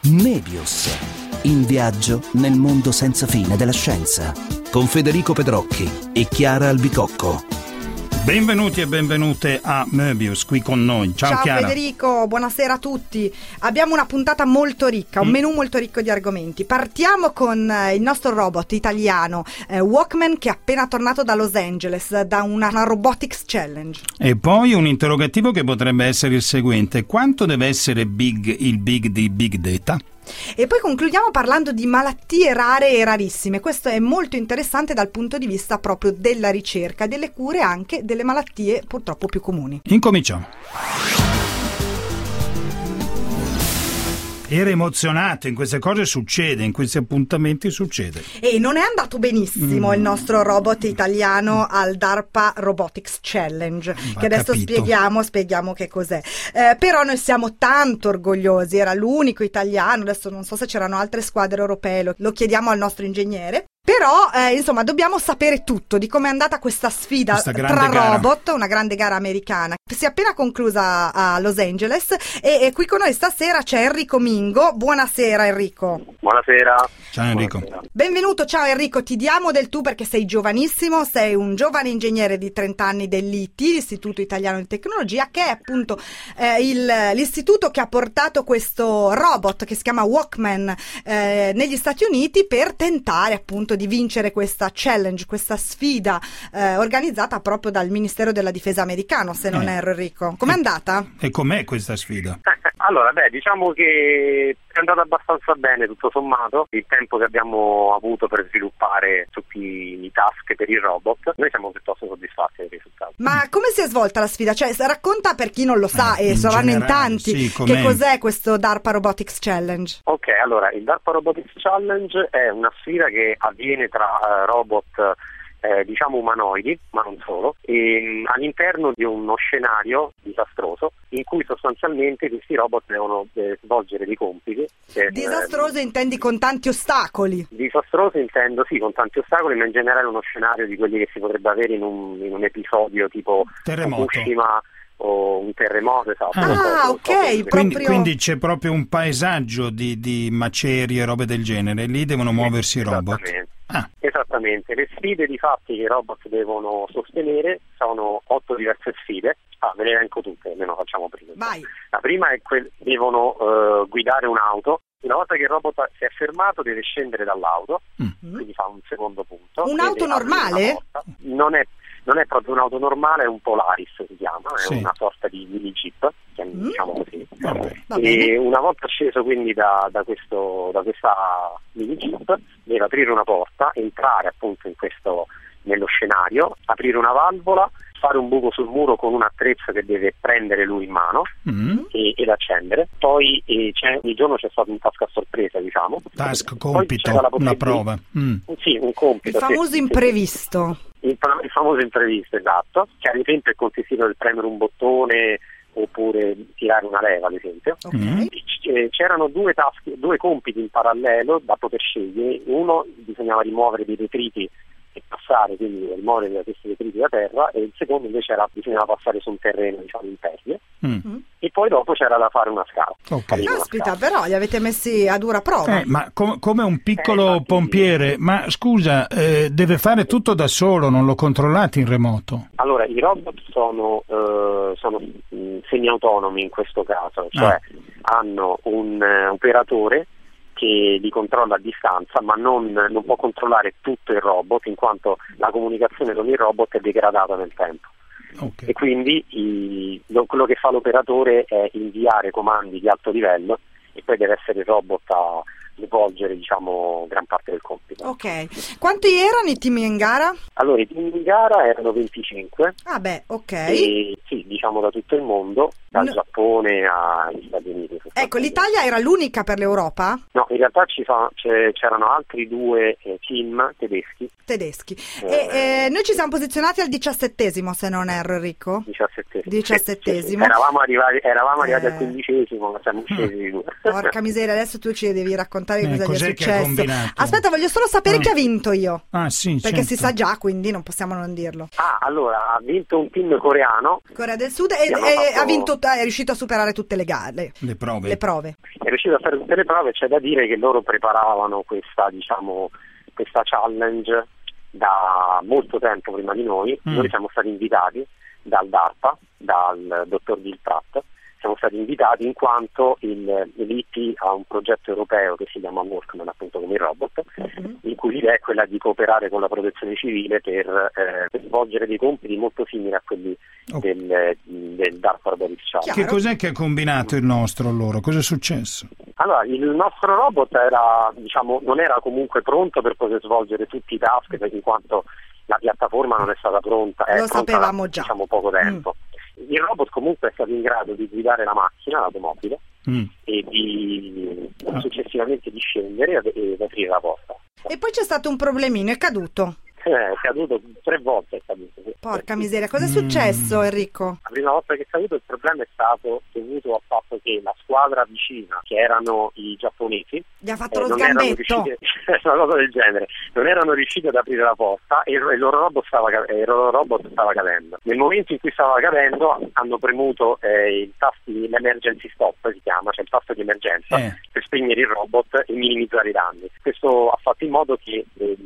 Möbius, in viaggio nel mondo senza fine della scienza, con Federico Pedrocchi e Chiara Albicocco. Benvenuti e benvenute a Möbius qui con noi. Ciao Chiara. Federico, buonasera a tutti. Abbiamo una puntata molto ricca, un menù molto ricco di argomenti. Partiamo con il nostro robot italiano Walkman, che è appena tornato da Los Angeles da una Robotics Challenge. E poi un interrogativo che potrebbe essere il seguente: quanto deve essere big il big di Big Data? E poi concludiamo parlando di malattie rare e rarissime. Questo è molto interessante dal punto di vista proprio della ricerca, delle cure, anche delle malattie purtroppo più comuni. Incominciamo. Era emozionato, in queste cose succede, in questi appuntamenti succede. E non è andato benissimo il nostro robot italiano al DARPA Robotics Challenge, che adesso spieghiamo che cos'è. Però noi siamo tanto orgogliosi, era l'unico italiano, adesso non so se c'erano altre squadre europee, lo chiediamo al nostro ingegnere. Però, insomma, dobbiamo sapere tutto di come è andata questa sfida tra robot, una grande gara americana. Si è appena conclusa a Los Angeles e qui con noi stasera c'è Enrico Mingo. Buonasera Enrico. Buonasera. Ciao Enrico. Buonasera. Benvenuto, ciao Enrico, ti diamo del tu perché sei giovanissimo, sei un giovane ingegnere di 30 anni dell'ITI, l'Istituto Italiano di Tecnologia, che è appunto l'istituto che ha portato questo robot che si chiama Walkman negli Stati Uniti per tentare appunto di vincere questa challenge, questa sfida organizzata proprio dal Ministero della Difesa americano, se non erro Enrico. Com'è andata? E com'è questa sfida? Allora, diciamo che è andata abbastanza bene tutto sommato. Il tempo che abbiamo avuto per sviluppare tutti i task per il robot, noi siamo piuttosto soddisfatti del risultato. Ma come si è svolta la sfida? Cioè, racconta per chi non lo sa, e saranno in tanti, sì, che cos'è questo DARPA Robotics Challenge? Ok, allora, il DARPA Robotics Challenge è una sfida che avviene tra robot diciamo umanoidi, ma non solo, e all'interno di uno scenario disastroso in cui sostanzialmente questi robot devono svolgere dei compiti. Disastroso intendi con tanti ostacoli? Disastroso intendo sì, con tanti ostacoli, ma in generale uno scenario di quelli che si potrebbe avere in un episodio tipo Fukushima o un terremoto, esatto. Ok, quindi c'è proprio un paesaggio di macerie e robe del genere, lì devono muoversi i robot. Esattamente, le sfide di fatti che i robot devono sostenere sono 8 diverse sfide. Ve le elenco tutte, almeno facciamo prima. Vai. La prima è devono guidare un'auto. Una volta che il robot si è fermato deve scendere dall'auto, quindi fa un secondo punto. Un'auto normale? Non è proprio un'auto normale, è un Polaris si chiama, è una sorta di mini jeep, diciamo così. E una volta sceso quindi da questa mini jeep deve aprire una porta, entrare appunto nello scenario, aprire una valvola, fare un buco sul muro con un attrezzo che deve prendere lui in mano ed accendere. Poi ogni giorno c'è stato un task a sorpresa, diciamo. Task, compito, una prova. Sì, un compito. Il famoso imprevisto. Il famoso imprevisto, esatto, che ad esempio è consistito nel premere un bottone oppure tirare una leva, ad esempio. C'erano due compiti in parallelo da poter scegliere. Uno bisognava rimuovere dei detriti e passare, quindi rimuovere questi detriti da terra, e il secondo invece bisognava passare su un terreno, diciamo, impervio. E poi dopo c'era da fare una scala. Caspita, però li avete messi a dura prova. Ma come un piccolo pompiere, ma scusa, deve fare tutto da solo, non lo controllate in remoto? Allora, i robot sono semi-autonomi in questo caso, cioè hanno un operatore che li controlla a distanza, ma non può controllare tutto il robot, in quanto la comunicazione con il robot è degradata nel tempo. E quindi quello che fa l'operatore è inviare comandi di alto livello e poi deve essere il robot a svolgere, diciamo, gran parte del compito. Ok. Quanti erano i team in gara? Allora, i team in gara erano 25. Ok. E, sì, diciamo da tutto il mondo, dal Giappone agli Stati Uniti. Ecco, l'Italia era l'unica per l'Europa? No, in realtà c'erano altri 2 team tedeschi. E noi ci siamo posizionati al 17°, se non erro, Enrico? 17°. Sì. Eravamo arrivati al 15°, ma siamo scesi di 2. Porca miseria, adesso tu ci devi raccontare cosa gli è successo. Aspetta, voglio solo sapere chi ha vinto io. Sì, perché certo. Si sa già, quindi non possiamo non dirlo. Allora, ha vinto un team coreano. Corea del Sud e è riuscito a superare tutte le gare. Le prove. prove. È riuscito a fare tutte le prove. C'è da dire che loro preparavano questa challenge da molto tempo prima di noi. Noi siamo stati invitati dal DARPA, dal dottor Gil Pratt. Siamo stati invitati in quanto l'IT ha un progetto europeo che si chiama Walkman, appunto come il robot, in cui l'idea è quella di cooperare con la protezione civile per svolgere dei compiti molto simili a quelli del DARPA Robotics Challenge. Che cos'è che ha combinato il nostro allora? Cosa è successo? Allora, il nostro robot non era comunque pronto per poter svolgere tutti i task, in quanto la piattaforma non è stata pronta. Lo sapevamo già. Poco tempo. Il robot comunque è stato in grado di guidare la macchina, l'automobile, e di successivamente di scendere ed aprire la porta. E poi c'è stato un problemino, è caduto. È caduto 3 volte. Porca miseria, cosa è successo, Enrico? La prima volta che è caduto il problema è stato dovuto al fatto che la squadra vicina, che erano i giapponesi, gli ha fatto lo sgambetto. Una cosa del genere, non erano riusciti ad aprire la porta e il loro robot stava cadendo. Nel momento in cui stava cadendo hanno premuto il tasto di l'emergency stop, si chiama, cioè il tasto di emergenza, per spegnere il robot e minimizzare i danni. Questo ha fatto in modo che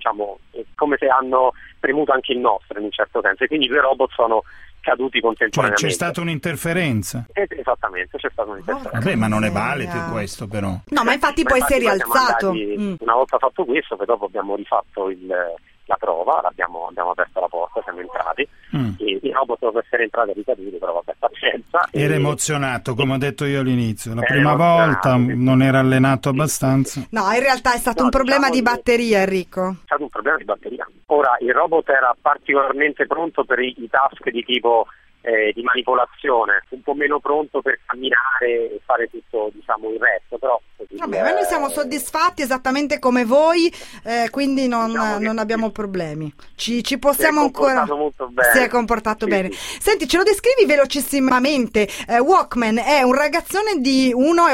è come se hanno premuto anche il nostro in un certo senso, e quindi i 2 robot sono caduti contemporaneamente. C'è stata un'interferenza. Esattamente, c'è stata un'interferenza. Vabbè, ma non è valido questo, però. No, ma infatti poi si è rialzato. Una volta fatto questo, poi dopo abbiamo rifatto la prova, abbiamo aperto la porta, siamo entrati e il robot dopo essere entrato è ricaduto, però vabbè, pazienza. Era emozionato, come ho detto io all'inizio, la prima volta non era allenato abbastanza. No, in realtà è stato un problema di batteria, Enrico. È stato un problema di batteria. Ora, il robot era particolarmente pronto per i task di tipo di manipolazione, un po' meno pronto per camminare e fare tutto il resto, però vabbè, ma noi siamo soddisfatti esattamente come voi, quindi non abbiamo problemi, ci possiamo ancora. Si è comportato bene. Senti, ce lo descrivi velocissimamente? Walkman è un ragazzone di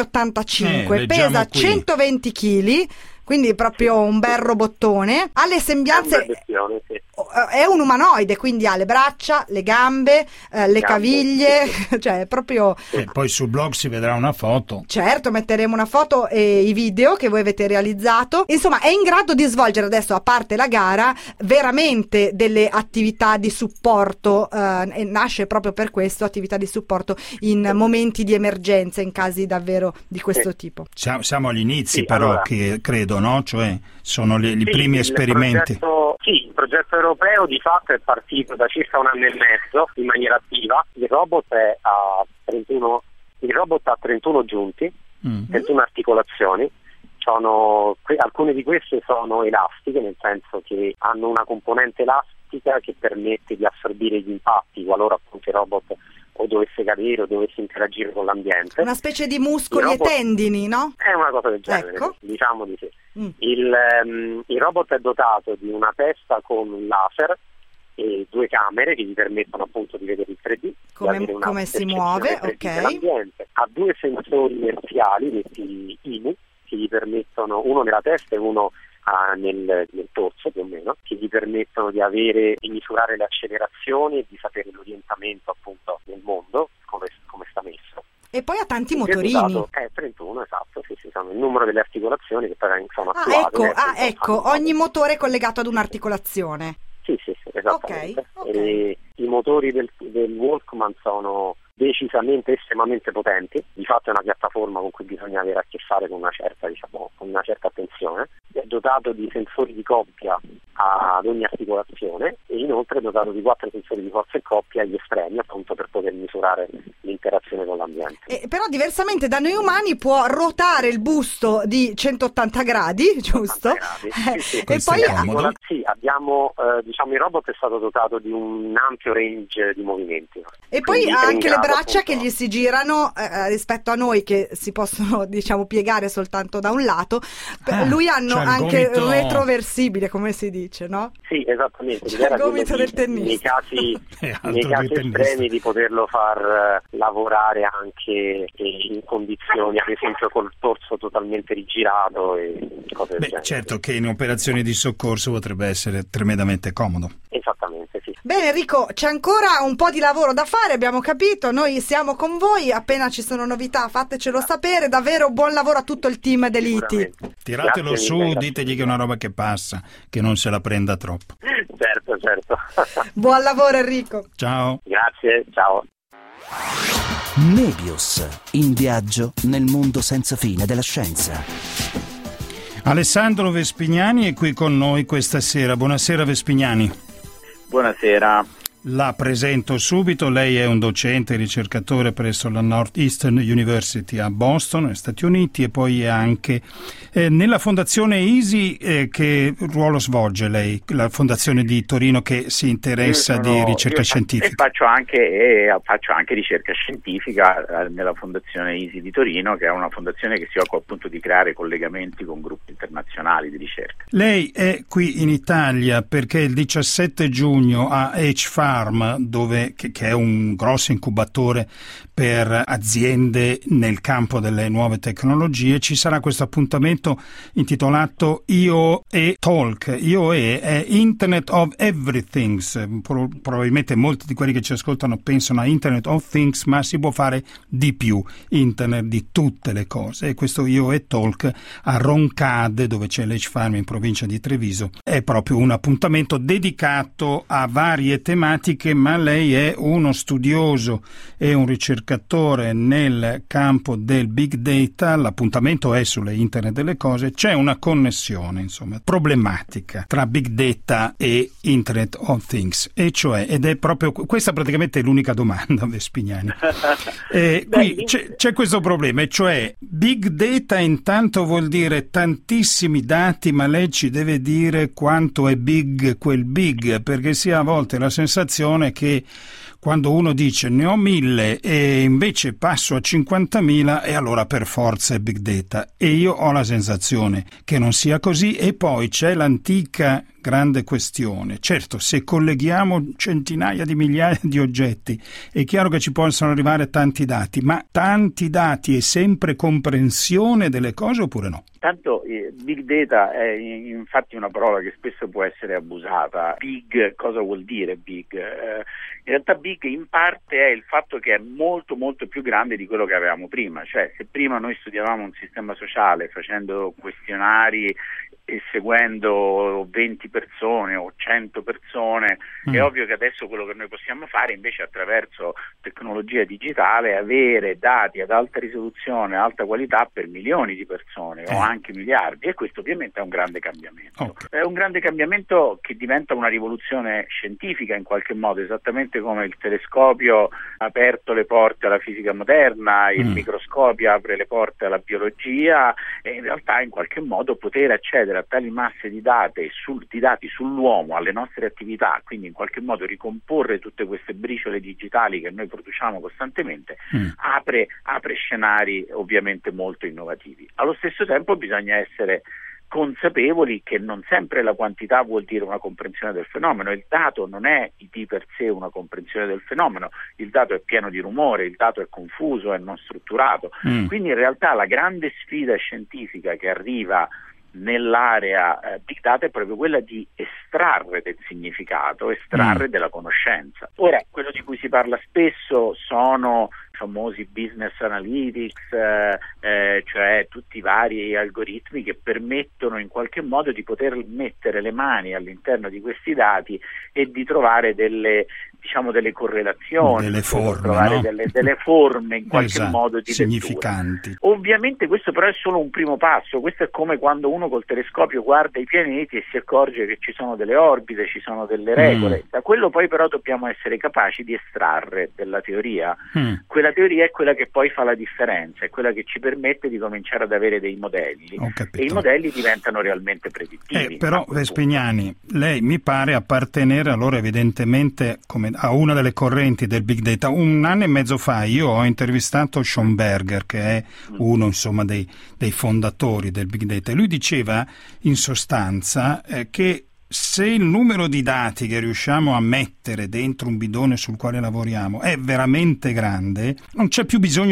1,85, pesa 120 kg, quindi proprio un bel robottone, ha le sembianze, è un umanoide, quindi ha le braccia, le gambe, le caviglie, cioè è proprio. E poi sul blog si vedrà una foto. Certo, metteremo una foto e i video che voi avete realizzato. Insomma, è in grado di svolgere adesso, a parte la gara, veramente delle attività di supporto, e nasce proprio per questo, attività di supporto in momenti di emergenza, in casi davvero di questo tipo. Siamo agli inizi, però, allora, che credo, no? Cioè sono i primi esperimenti. Il progetto europeo di fatto è partito da circa 1 anno e mezzo in maniera attiva. Il robot ha 31 giunti, 31 articolazioni. Alcune di queste sono elastiche, nel senso che hanno una componente elastica che permette di assorbire gli impatti qualora appunto il robot o dovesse cadere o dovesse interagire con l'ambiente. Una specie di muscoli e tendini, no? È una cosa del genere, ecco. Diciamo di sì. Il robot è dotato di una testa con un laser e 2 camere che gli permettono appunto di vedere il 3D, come si muove, dell'ambiente. Ha 2 sensori inerziali, detti IMU, che gli permettono, uno nella testa e uno nel torso più o meno, che gli permettono di misurare le accelerazioni e di sapere l'orientamento appunto nel mondo, come sta messo. E poi ha tanti motorini. 31, esatto, sì, sono il numero delle articolazioni che poi sono attuate. Ecco, ogni motore è collegato ad un'articolazione. Sì, esattamente. Okay. E i motori del Walkman sono decisamente estremamente potenti. Di fatto è una piattaforma con cui bisogna avere a che fare con una certa attenzione. È dotato di sensori di coppia ad ogni articolazione e inoltre è dotato di 4 sensori di forza e coppia agli estremi, appunto per poter misurare l'interazione con l'ambiente. Però diversamente da noi umani può ruotare il busto di 180 gradi, giusto? 180 gradi. Sì, e poi abbiamo il robot è stato dotato di un ampio range di movimenti. E poi ha anche le braccia che gli si girano rispetto a noi che si possono piegare soltanto da un lato. Lui hanno anche il gomito retroversibile, come si dice, no? Sì, esattamente. Il gomito del tennista. Nei casi estremi di poterlo far lavorare anche in condizioni, ad esempio col torso totalmente rigirato e cose del genere. Certo che in operazioni di soccorso potrebbe essere tremendamente comodo. Esattamente, sì. Bene Enrico, c'è ancora un po' di lavoro da fare, abbiamo capito, noi siamo con voi, appena ci sono novità fatecelo sapere, davvero buon lavoro a tutto il team dell'ITI. Tiratelo Grazie su, mille, ditegli che è una roba che passa, che non se la prenda troppo. Certo. Buon lavoro Enrico. Ciao. Grazie, ciao. Nebius, in viaggio nel mondo senza fine della scienza. Alessandro Vespignani è qui con noi questa sera. Buonasera Vespignani. Buonasera. La presento subito, lei è un docente e ricercatore presso la Northeastern University a Boston, negli Stati Uniti, e poi è anche nella fondazione EASY. Che ruolo svolge lei, la fondazione di Torino che si interessa di ricerca scientifica? Faccio anche ricerca scientifica nella fondazione EASY di Torino, che è una fondazione che si occupa appunto di creare collegamenti con gruppi internazionali di ricerca. Lei è qui in Italia perché il 17 giugno a H-Farm, che è un grosso incubatore per aziende nel campo delle nuove tecnologie, ci sarà questo appuntamento intitolato IOE Talk. IOE è Internet of Everything. Probabilmente molti di quelli che ci ascoltano pensano a Internet of Things, ma si può fare di più, Internet di tutte le cose. E questo IOE Talk a Roncade, dove c'è l'H-Farm in provincia di Treviso, è proprio un appuntamento dedicato a varie tematiche, ma lei è uno studioso e un ricercatore nel campo del big data. L'appuntamento è sulle Internet delle cose. C'è una connessione, insomma, problematica tra big data e Internet of Things, ed è proprio questa praticamente l'unica domanda, Vespignani. Qui c'è questo problema, e cioè big data intanto vuol dire tantissimi dati, ma lei ci deve dire quanto è big quel big, perché si ha a volte la sensazione che quando uno dice ne ho 1000 e invece passo a 50.000, e allora per forza è big data, e io ho la sensazione che non sia così. E poi c'è l'antica grande questione. Certo, se colleghiamo centinaia di migliaia di oggetti è chiaro che ci possono arrivare tanti dati, ma tanti dati è sempre comprensione delle cose oppure no? Tanto big data è infatti una parola che spesso può essere abusata. Big, cosa vuol dire big? In realtà big in parte è il fatto che è molto molto più grande di quello che avevamo prima. Cioè, se prima noi studiavamo un sistema sociale facendo questionari e seguendo 20 persone o 100 persone, è ovvio che adesso quello che noi possiamo fare invece attraverso tecnologia digitale è avere dati ad alta risoluzione, alta qualità per milioni di persone o anche miliardi, e questo ovviamente è un grande cambiamento. È un grande cambiamento che diventa una rivoluzione scientifica in qualche modo, esattamente come il telescopio ha aperto le porte alla fisica moderna, il microscopio apre le porte alla biologia, e in realtà in qualche modo poter accedere a tali masse di dati sull'uomo, alle nostre attività, quindi in qualche modo ricomporre tutte queste briciole digitali che noi produciamo costantemente, apre scenari ovviamente molto innovativi. Allo stesso tempo bisogna essere consapevoli che non sempre la quantità vuol dire una comprensione del fenomeno. Il dato non è di per sé una comprensione del fenomeno, il dato è pieno di rumore, il dato è confuso, è non strutturato. Quindi in realtà la grande sfida scientifica che arriva nell'area big data è proprio quella di estrarre del significato, estrarre della conoscenza. Ora, quello di cui si parla spesso sono famosi business analytics, cioè tutti i vari algoritmi che permettono in qualche modo di poter mettere le mani all'interno di questi dati e di trovare delle correlazioni, delle forme in qualche modo di significanti. Lettura. Ovviamente questo però è solo un primo passo. Questo è come quando uno col telescopio guarda i pianeti e si accorge che ci sono delle orbite, ci sono delle regole. Da quello poi però dobbiamo essere capaci di estrarre della teoria. Quella teoria è quella che poi fa la differenza, è quella che ci permette di cominciare ad avere dei modelli, e i modelli diventano realmente predittivi. Però Vespignani, lei mi pare appartenere allora evidentemente come a una delle correnti del big data. 1 anno e mezzo fa io ho intervistato Schonberger, che è uno insomma dei fondatori del big data, e lui diceva in sostanza che se il numero di dati che riusciamo a mettere dentro un bidone sul quale lavoriamo è veramente grande, non c'è più bisogno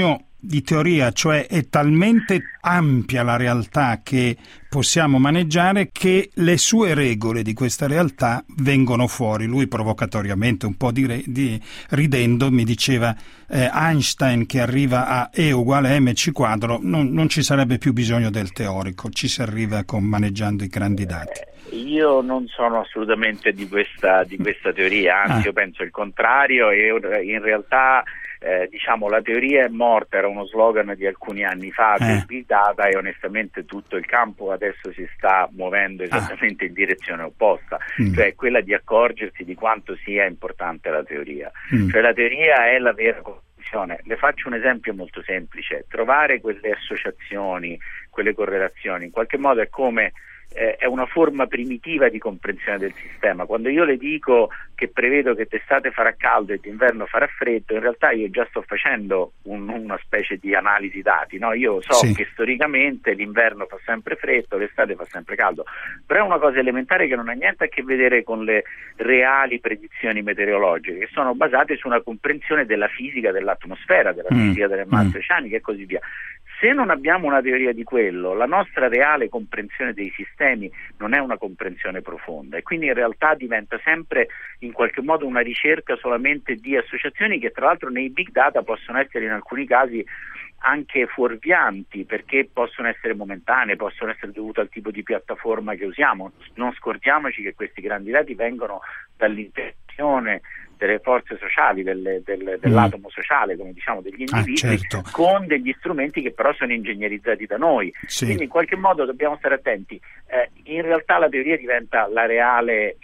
di teoria, cioè è talmente ampia la realtà che possiamo maneggiare che le sue regole di questa realtà vengono fuori. Lui provocatoriamente, un po' ridendo, mi diceva Einstein che arriva a E uguale mc quadro, non ci sarebbe più bisogno del teorico, ci si arriva maneggiando i grandi dati. Io non sono assolutamente di questa teoria, anzi io penso il contrario, e in realtà la teoria è morta, era uno slogan di alcuni anni fa del Big Data, e onestamente tutto il campo adesso si sta muovendo esattamente in direzione opposta, cioè quella di accorgersi di quanto sia importante la teoria. Cioè la teoria è la vera conclusione. Le faccio un esempio molto semplice: trovare quelle associazioni, quelle correlazioni, in qualche modo è come è una forma primitiva di comprensione del sistema. Quando io le dico che prevedo che d'estate farà caldo e d'inverno farà freddo, in realtà io già sto facendo una specie di analisi dati, no? Io so che storicamente l'inverno fa sempre freddo, l'estate fa sempre caldo, però è una cosa elementare che non ha niente a che vedere con le reali predizioni meteorologiche, che sono basate su una comprensione della fisica dell'atmosfera, della fisica delle masse oceaniche e così via. Se non abbiamo una teoria di quello, la nostra reale comprensione dei sistemi non è una comprensione profonda, e quindi in realtà diventa sempre in qualche modo una ricerca solamente di associazioni che tra l'altro nei big data possono essere in alcuni casi anche fuorvianti, perché possono essere momentanee, possono essere dovute al tipo di piattaforma che usiamo. Non scordiamoci che questi grandi dati vengono dall'interazione delle forze sociali, dell'atomo sociale, come diciamo, degli individui, con degli strumenti che però sono ingegnerizzati da noi. Quindi in qualche modo dobbiamo stare attenti. In realtà la teoria diventa la reale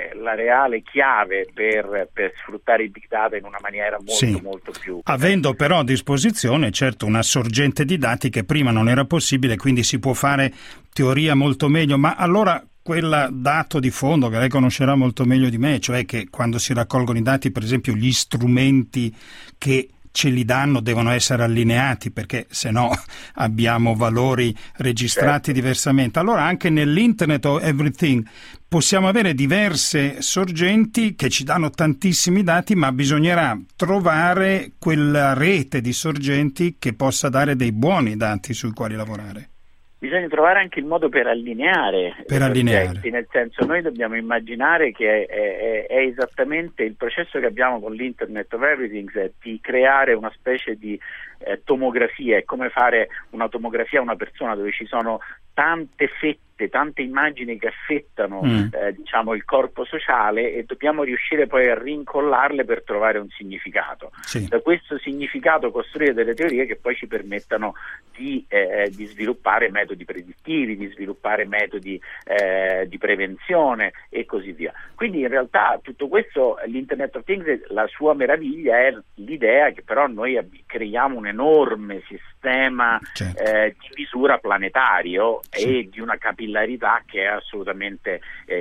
chiave per sfruttare i big data in una maniera molto più... Avendo però a disposizione una sorgente di dati che prima non era possibile, quindi si può fare teoria molto meglio. Ma allora quel dato di fondo che lei conoscerà molto meglio di me, cioè che quando si raccolgono i dati, per esempio gli strumenti che ce li danno devono essere allineati, perché se no abbiamo valori registrati diversamente. Allora anche nell'Internet of Everything possiamo avere diverse sorgenti che ci danno tantissimi dati, ma bisognerà trovare quella rete di sorgenti che possa dare dei buoni dati sui quali lavorare. Bisogna trovare anche il modo per allineare. Nel senso, noi dobbiamo immaginare che è esattamente il processo che abbiamo con l'Internet of Everything, di creare una specie di tomografia. È come fare una tomografia a una persona dove ci sono tante fette, tante immagini che affettano il corpo sociale, e dobbiamo riuscire poi a rincollarle per trovare un significato. Da questo significato costruire delle teorie che poi ci permettano di sviluppare metodi predittivi, di sviluppare metodi di prevenzione e così via. Quindi in realtà tutto questo, l'Internet of Things, la sua meraviglia è l'idea che però noi creiamo un enorme sistema di misura planetario e di una capillarità che è assolutamente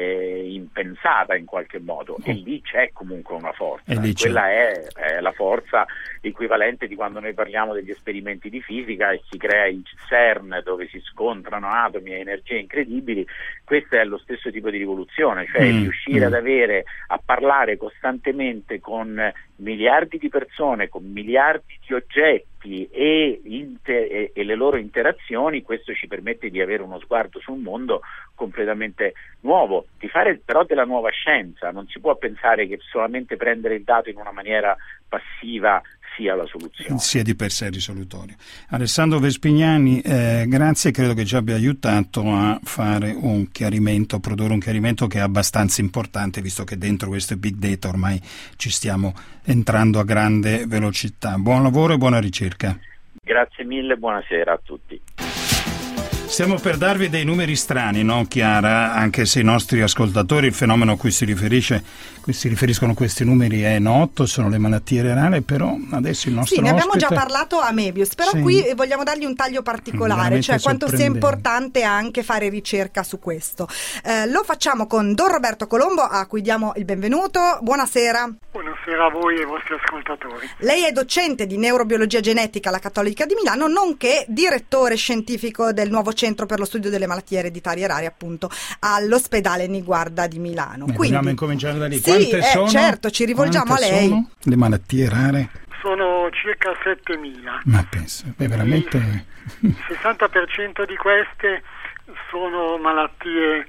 impensata in qualche modo, e lì c'è comunque una forza. Quella è la forza equivalente di quando noi parliamo degli esperimenti di fisica e si crea il CERN, dove si scontrano atomi e energie incredibili. Questo è lo stesso tipo di rivoluzione, cioè riuscire a parlare costantemente con miliardi di persone, con miliardi di oggetti e le loro interazioni. Questo ci permette di avere uno sguardo sul mondo completamente nuovo, di fare però della nuova scienza. Non si può pensare che solamente prendere il dato in una maniera passiva sia la soluzione. Sia di per sé risolutorio. Alessandro Vespignani, grazie, credo che ci abbia aiutato a fare un chiarimento, a produrre un chiarimento che è abbastanza importante, visto che dentro questo big data ormai ci stiamo entrando a grande velocità. Buon lavoro e buona ricerca. Grazie mille, buonasera a tutti. Stiamo per darvi dei numeri strani, no Chiara? Anche se i nostri ascoltatori, il fenomeno a cui si riferiscono questi numeri è noto, sono le malattie renali, però adesso il nostro ne abbiamo ospite... già parlato a Mebius, però qui vogliamo dargli un taglio particolare, cioè quanto sia importante anche fare ricerca su questo. Lo facciamo con Don Roberto Colombo, a cui diamo il benvenuto. Buonasera. Buonasera a voi e ai vostri ascoltatori. Lei è docente di neurobiologia genetica alla Cattolica di Milano, nonché direttore scientifico del nuovo Centro per lo studio delle malattie ereditarie rare, appunto, all'ospedale Niguarda di Milano. Vogliamo incominciare da lì. Sì, quante sono? Certo, ci rivolgiamo a lei. Sono le malattie rare? sono circa 7.000. Ma penso, è veramente... Il 60% di queste sono malattie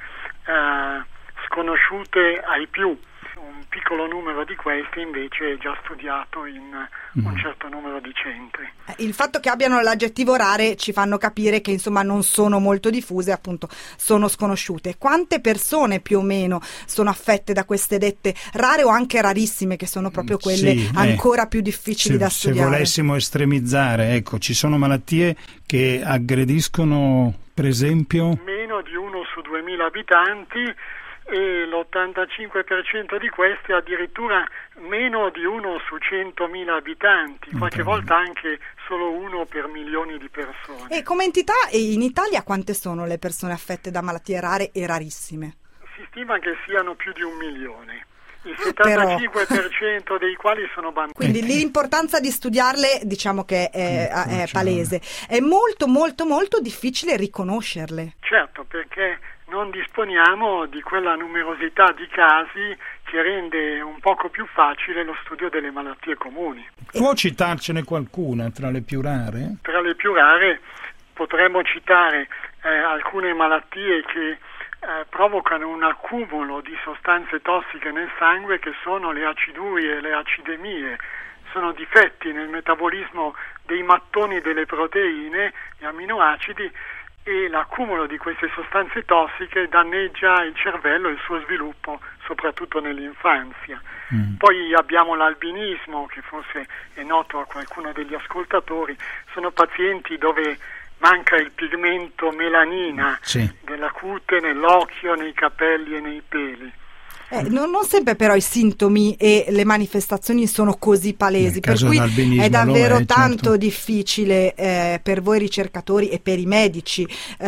sconosciute ai più. Un piccolo numero di queste invece è già studiato in un certo numero di centri. Il fatto che abbiano l'aggettivo rare ci fanno capire che insomma non sono molto diffuse, appunto sono sconosciute. Quante persone più o meno sono affette da queste dette rare o anche rarissime, che sono proprio quelle ancora più difficili da studiare? Se volessimo estremizzare, ecco, ci sono malattie che aggrediscono, per esempio... Meno di 1 su 2.000 abitanti, e l'85% di queste addirittura meno di 1 su 100.000 abitanti, qualche volta anche solo 1 per milioni di persone. E come entità, in Italia quante sono le persone affette da malattie rare e rarissime? Si stima che siano più di 1 milione. Il 75% dei quali sono bambini. Quindi l'importanza di studiarle, diciamo che è palese. È molto molto molto difficile riconoscerle. Certo, perché non disponiamo di quella numerosità di casi che rende un poco più facile lo studio delle malattie comuni. Può citarcene qualcuna tra le più rare? Tra le più rare potremmo citare alcune malattie che provocano un accumulo di sostanze tossiche nel sangue, che sono le acidurie e le acidemie. Sono difetti nel metabolismo dei mattoni delle proteine, gli amminoacidi, e l'accumulo di queste sostanze tossiche danneggia il cervello e il suo sviluppo, soprattutto nell'infanzia. Poi abbiamo l'albinismo, che forse è noto a qualcuno degli ascoltatori. Sono pazienti dove manca il pigmento melanina della cute, nell'occhio, nei capelli e nei peli. Non sempre però i sintomi e le manifestazioni sono così palesi, per cui è davvero tanto difficile per voi ricercatori e per i medici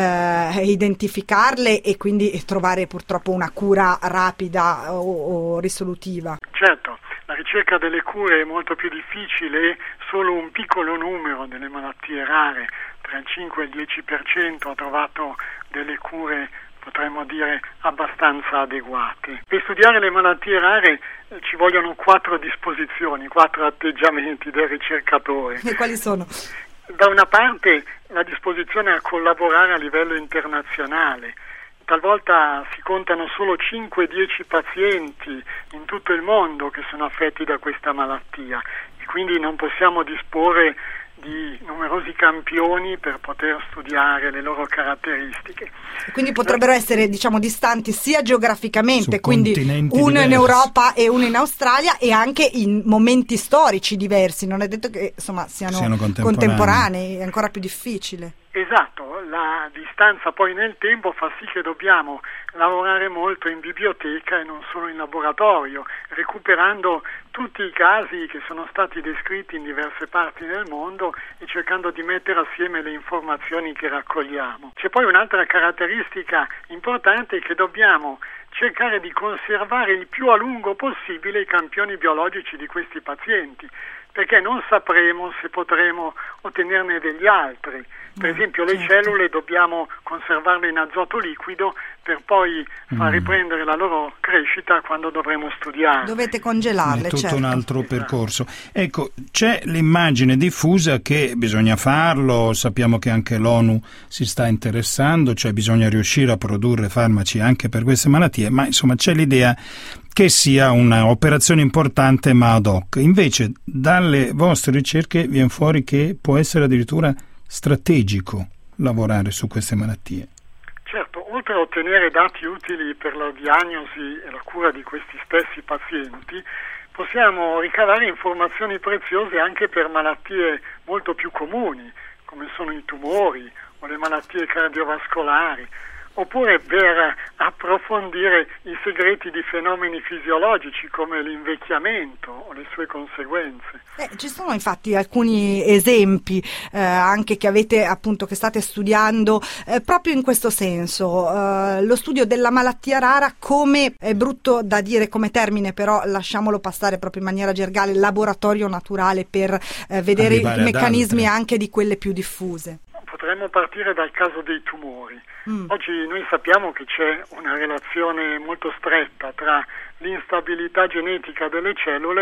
identificarle e quindi trovare purtroppo una cura rapida o risolutiva. Certo, la ricerca delle cure è molto più difficile, solo un piccolo numero delle malattie rare, tra il 5 e il 10%, ha trovato delle cure, potremmo dire, abbastanza adeguate. Per studiare le malattie rare ci vogliono 4 disposizioni, 4 atteggiamenti del ricercatore. E quali sono? Da una parte la disposizione a collaborare a livello internazionale. Talvolta si contano solo 5-10 pazienti in tutto il mondo che sono affetti da questa malattia e quindi non possiamo disporre di numerosi campioni per poter studiare le loro caratteristiche. Quindi potrebbero essere, diciamo, distanti sia geograficamente, quindi uno diversi. In Europa e uno in Australia, e anche in momenti storici diversi. Non è detto che insomma siano contemporanei, è ancora più difficile. Esatto, la distanza poi nel tempo fa sì che dobbiamo lavorare molto in biblioteca e non solo in laboratorio, recuperando tutti i casi che sono stati descritti in diverse parti del mondo e cercando di mettere assieme le informazioni che raccogliamo. C'è poi un'altra caratteristica importante, che dobbiamo cercare di conservare il più a lungo possibile i campioni biologici di questi pazienti, perché non sapremo se potremo ottenerne degli altri. Per esempio le cellule dobbiamo conservarle in azoto liquido per poi far riprendere la loro crescita quando dovremo studiare. Dovete congelarle, è tutto certo. un altro percorso. Ecco, c'è l'immagine diffusa che bisogna farlo, sappiamo che anche l'ONU si sta interessando, cioè bisogna riuscire a produrre farmaci anche per queste malattie, ma insomma c'è l'idea che sia un'operazione importante ma ad hoc. Invece dalle vostre ricerche viene fuori che può essere addirittura strategico lavorare su queste malattie. Certo, oltre a ottenere dati utili per la diagnosi e la cura di questi stessi pazienti, possiamo ricavare informazioni preziose anche per malattie molto più comuni, come sono i tumori o le malattie cardiovascolari, oppure per approfondire i segreti di fenomeni fisiologici come l'invecchiamento o le sue conseguenze. Ci sono infatti alcuni esempi anche che avete, appunto, che state studiando proprio in questo senso. Lo studio della malattia rara, come è brutto da dire come termine, però lasciamolo passare proprio in maniera gergale, laboratorio naturale per vedere i meccanismi anche di quelle più diffuse. Potremmo partire dal caso dei tumori. Oggi noi sappiamo che c'è una relazione molto stretta tra l'instabilità genetica delle cellule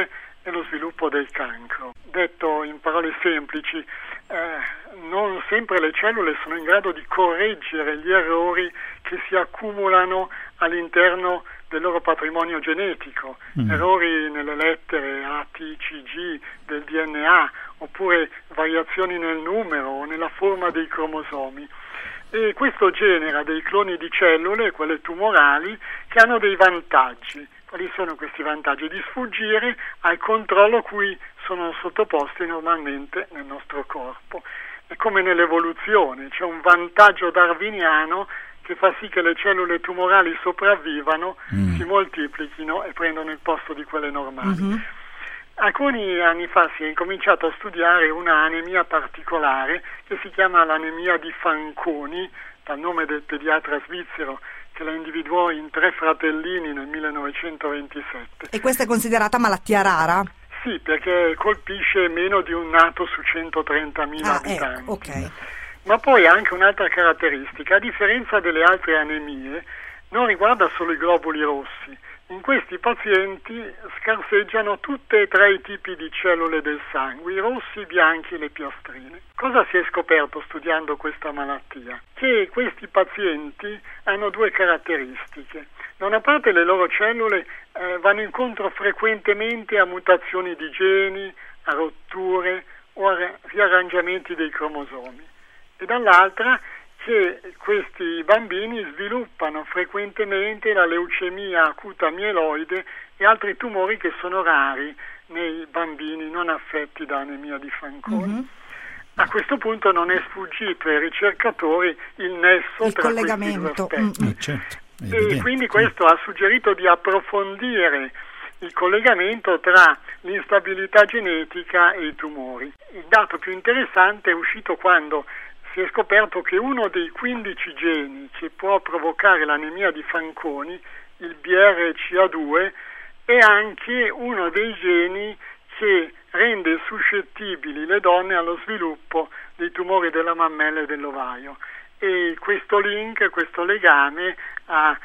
e lo sviluppo del cancro. Detto in parole semplici, non sempre le cellule sono in grado di correggere gli errori che si accumulano all'interno del loro patrimonio genetico, errori nelle lettere A, T, C, G del DNA, oppure variazioni nel numero o nella forma dei cromosomi. E questo genera dei cloni di cellule, quelle tumorali, che hanno dei vantaggi. Quali sono questi vantaggi? Di sfuggire al controllo a cui sono sottoposti normalmente nel nostro corpo. È come nell'evoluzione, c'è un vantaggio darwiniano che fa sì che le cellule tumorali sopravvivano, si moltiplichino e prendono il posto di quelle normali. Alcuni anni fa si è incominciato a studiare una anemia particolare che si chiama l'anemia di Fanconi, dal nome del pediatra svizzero che la individuò in 3 fratellini nel 1927. E questa è considerata malattia rara? Sì, perché colpisce meno di un nato su 130.000 abitanti. Ecco, okay. Ma poi ha anche un'altra caratteristica: a differenza delle altre anemie, non riguarda solo i globuli rossi. In questi pazienti scarseggiano tutte e 3 i tipi di cellule del sangue, i rossi, i bianchi e le piastrine. Cosa si è scoperto studiando questa malattia? Che questi pazienti hanno 2 caratteristiche. Da una parte le loro cellule vanno incontro frequentemente a mutazioni di geni, a rotture o a riarrangiamenti dei cromosomi, e dall'altra che questi bambini sviluppano frequentemente la leucemia acuta mieloide e altri tumori che sono rari nei bambini non affetti da anemia di Fanconi. A questo punto non è sfuggito ai ricercatori il nesso tra collegamento. Questi 2 aspetti. Certo, e quindi questo ha suggerito di approfondire il collegamento tra l'instabilità genetica e i tumori. Il dato più interessante è uscito quando si è scoperto che uno dei 15 geni che può provocare l'anemia di Fanconi, il BRCA2, è anche uno dei geni che rende suscettibili le donne allo sviluppo dei tumori della mammella e dell'ovaio. E questo link, questo legame ha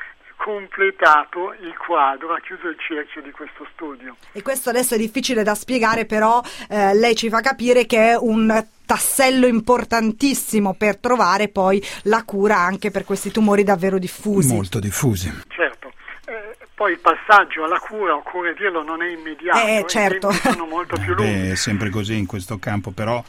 completato il quadro, ha chiuso il cerchio di questo studio. E questo adesso è difficile da spiegare, però lei ci fa capire che è un tassello importantissimo per trovare poi la cura anche per questi tumori davvero diffusi. Molto diffusi. Certo. Poi il passaggio alla cura, occorre dirlo, non è immediato, certo. I tempi sono molto più lunghi. È sempre così in questo campo, però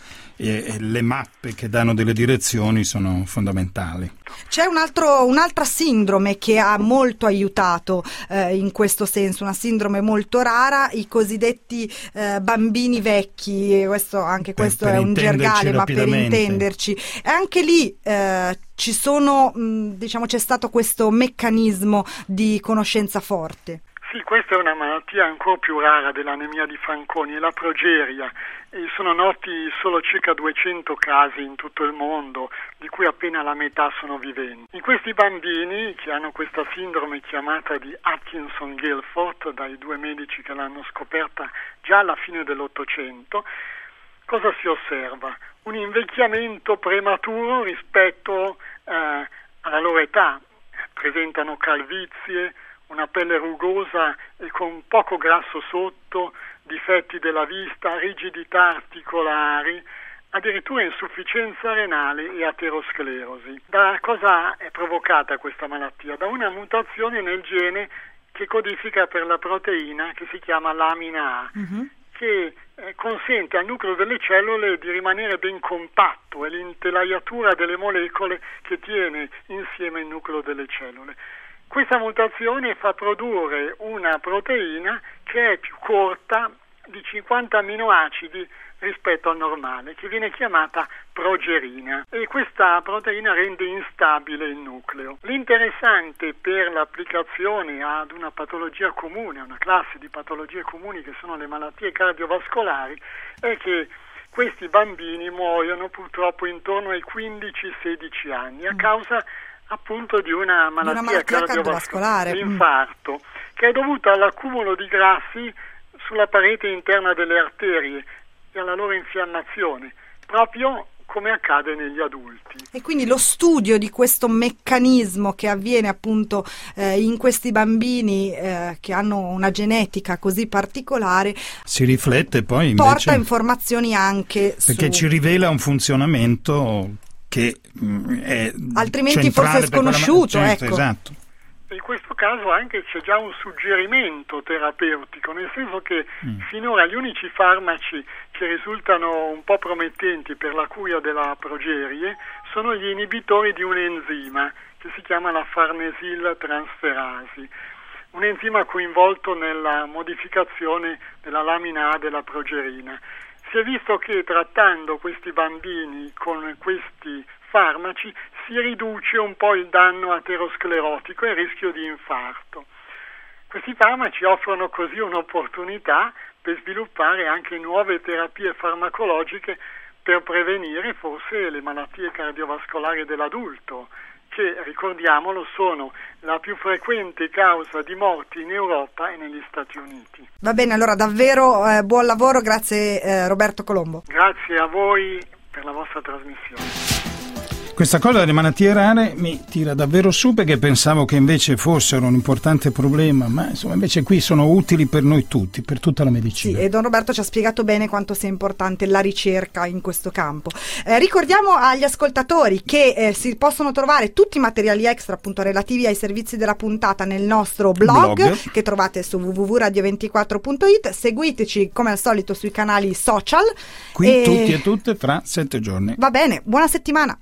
le mappe che danno delle direzioni sono fondamentali. C'è un'altra sindrome che ha molto aiutato in questo senso, una sindrome molto rara, i cosiddetti bambini vecchi. Questo è un gergale, ma per intenderci. E anche lì ci sono, c'è stato questo meccanismo di conoscenza forte. Sì, questa è una malattia ancora più rara dell'anemia di Fanconi, è la progeria. E sono noti solo circa 200 casi in tutto il mondo, di cui appena la metà sono viventi. In questi bambini che hanno questa sindrome chiamata di Atkinson-Gilford, dai 2 medici che l'hanno scoperta già alla fine dell'Ottocento, cosa si osserva? Un invecchiamento prematuro rispetto alla loro età. Presentano calvizie, una pelle rugosa e con poco grasso sotto, difetti della vista, rigidità articolari, addirittura insufficienza renale e aterosclerosi. Da cosa è provocata questa malattia? Da una mutazione nel gene che codifica per la proteina che si chiama lamina A, che consente al nucleo delle cellule di rimanere ben compatto, è l'intelaiatura delle molecole che tiene insieme il nucleo delle cellule. Questa mutazione fa produrre una proteina che è più corta di 50 amminoacidi rispetto al normale, che viene chiamata progerina, e questa proteina rende instabile il nucleo. L'interessante per l'applicazione ad una patologia comune, una classe di patologie comuni che sono le malattie cardiovascolari, è che questi bambini muoiono purtroppo intorno ai 15-16 anni a causa appunto di una malattia cardiovascolare, l'infarto, che è dovuta all'accumulo di grassi sulla parete interna delle arterie e alla loro infiammazione, proprio come accade negli adulti. E quindi lo studio di questo meccanismo che avviene appunto in questi bambini che hanno una genetica così particolare si riflette poi invece, porta informazioni anche perché ci rivela un funzionamento che è altrimenti forse sconosciuto, ecco. Esatto. In questo caso anche c'è già un suggerimento terapeutico, nel senso che finora gli unici farmaci che risultano un po' promettenti per la cura della progerie sono gli inibitori di un enzima che si chiama la farnesil-transferasi, un enzima coinvolto nella modificazione della lamina A della progerina. Si è visto che trattando questi bambini con questi farmaci si riduce un po' il danno aterosclerotico e il rischio di infarto. Questi farmaci offrono così un'opportunità per sviluppare anche nuove terapie farmacologiche per prevenire forse le malattie cardiovascolari dell'adulto, che, ricordiamolo, sono la più frequente causa di morti in Europa e negli Stati Uniti. Va bene, allora davvero buon lavoro, grazie Roberto Colombo. Grazie a voi per la vostra trasmissione. Questa cosa delle malattie rare mi tira davvero su, perché pensavo che invece fossero un importante problema, ma insomma invece qui sono utili per noi tutti, per tutta la medicina. Sì, e Don Roberto ci ha spiegato bene quanto sia importante la ricerca in questo campo. Ricordiamo agli ascoltatori che si possono trovare tutti i materiali extra appunto relativi ai servizi della puntata nel nostro blog. Che trovate su www.radio24.it. Seguiteci come al solito sui canali social. Qui tutti e tutte fra 7 giorni. Va bene, buona settimana.